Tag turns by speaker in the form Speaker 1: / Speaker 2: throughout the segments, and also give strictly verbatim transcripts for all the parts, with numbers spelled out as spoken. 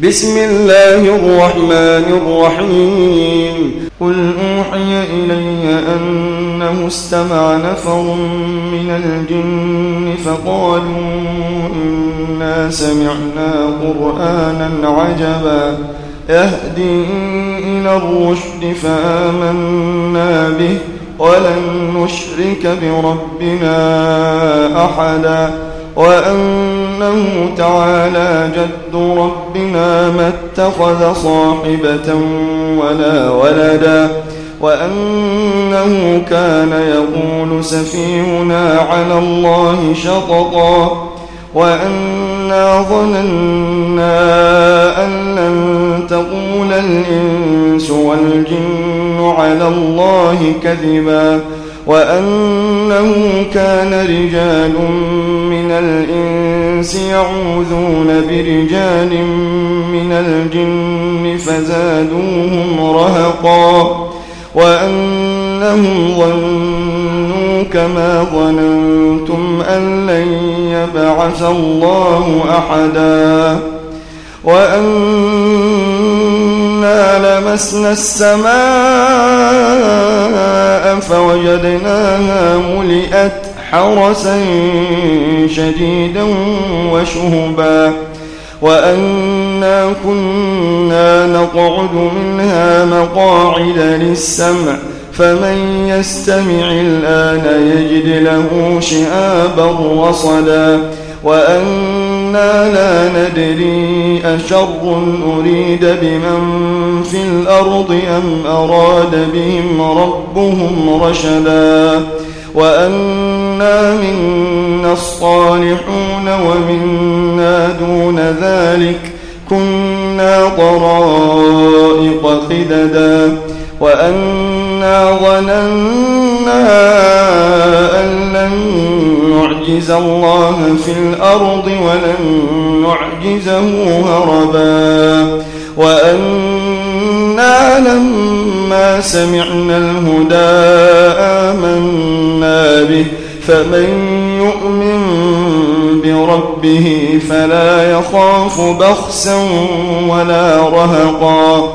Speaker 1: بسم الله الرحمن الرحيم قل أوحي إلي أنه استمع نفر من الجن فقالوا إنا سمعنا قرآنا عجبا يهدي إلى الرشد فآمنا به ولن نشرك بربنا أحدا وأنه تعالى جد ربنا ما اتخذ صاحبة ولا ولدا وأنه كان يقول سفيهنا على الله شططا وأنا ظننا أن لن تقول الإنس والجن على الله كذبا وأنه كان رجال من الإنس يعوذون برجال من الجن فزادوهم رهقا وأنهم ظنوا كما ظننتم أن لن يبعث الله أحدا وأنا لمسنا السماء فوجدناها ملئت حرسا شديدا وشهبا وأنا كنا نقعد منها مقاعد للسمع فمن يستمع الآن يجد له شهابا رصدا وأنا لا ندري أشر أريد بمن في الأرض أم أراد بهم ربهم رشدا وأنا منا الصالحون ومنا دون ذلك كنا طرائق قددا وأنا ظننا أن لن نعجز الله في الأرض ولن نعجزه هربا وأنا لما سمعنا الهدى آمنا به فمن يؤمن بربه فلا يخاف بخسا ولا رهقا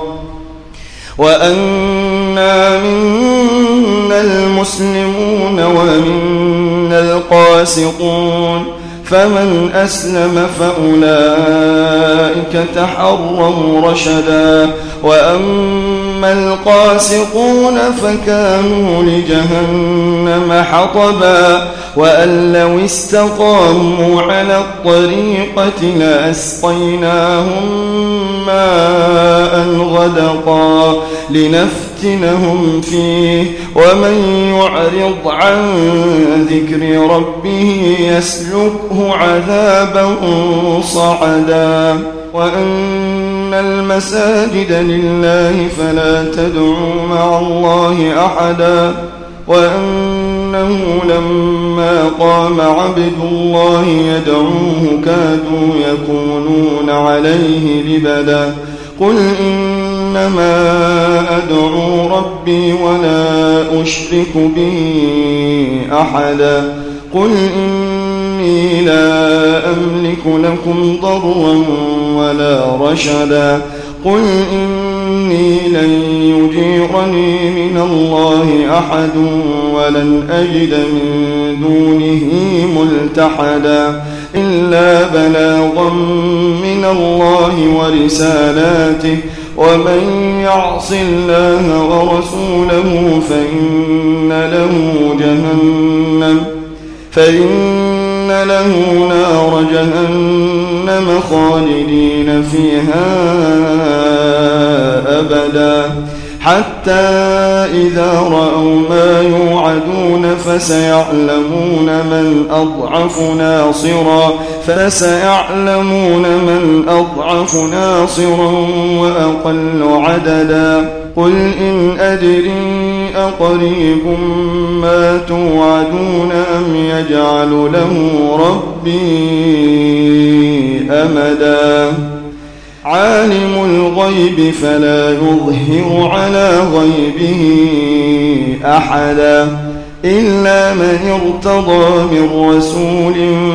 Speaker 1: وأنا منا المسلمون ومنا القاسطون فمن أسلم فأولئك تحروا رشدا وأما القاسطون فكانوا لجهنم حطبا وأن لو استقاموا على الطريقة لأسقيناهم ماء غدقا لنفتنهم فيه ومن يعرض عن ذكر ربه يسلكه عذابا صعدا وأن المساجد لله فلا تدعوا مع الله أحدا وأنه لما قام عبد الله يدعوه كادوا يكونون عليه لبدا قل إنما أدعو ربي ولا أشرك به أحدا قل إني لا أملك لكم ضرا ولا رشدا قل إني لن يجيرني من الله أحد ولن أجد من دونه ملتحدا إلا بلاغا من الله ورسالاته ومن يعص الله ورسوله فإن له جهنم فإن له نار جهنم خالدين فيها أبدا حتى إذا رأوا ما يوعدون فسيعلمون من أضعف ناصرا فسيعلمون من أضعف ناصرا وأقل عددا قل إن أدري أقريب ما توعدون أم يجعل له ربي أمدا عالم الغيب فلا يظهر على غيبه أحدا إلا من ارتضى من رسول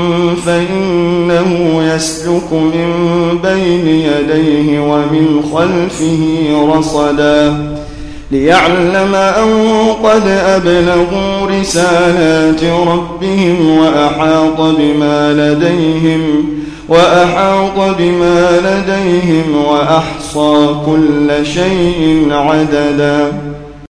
Speaker 1: فإنه يسلك من بين يديه ومن خلفه رصدا ليعلم أن قد أبلغوا رسالات ربهم وأحاط بما لديهم وأحاط بما لديهم وأحصى كل شيء عددا.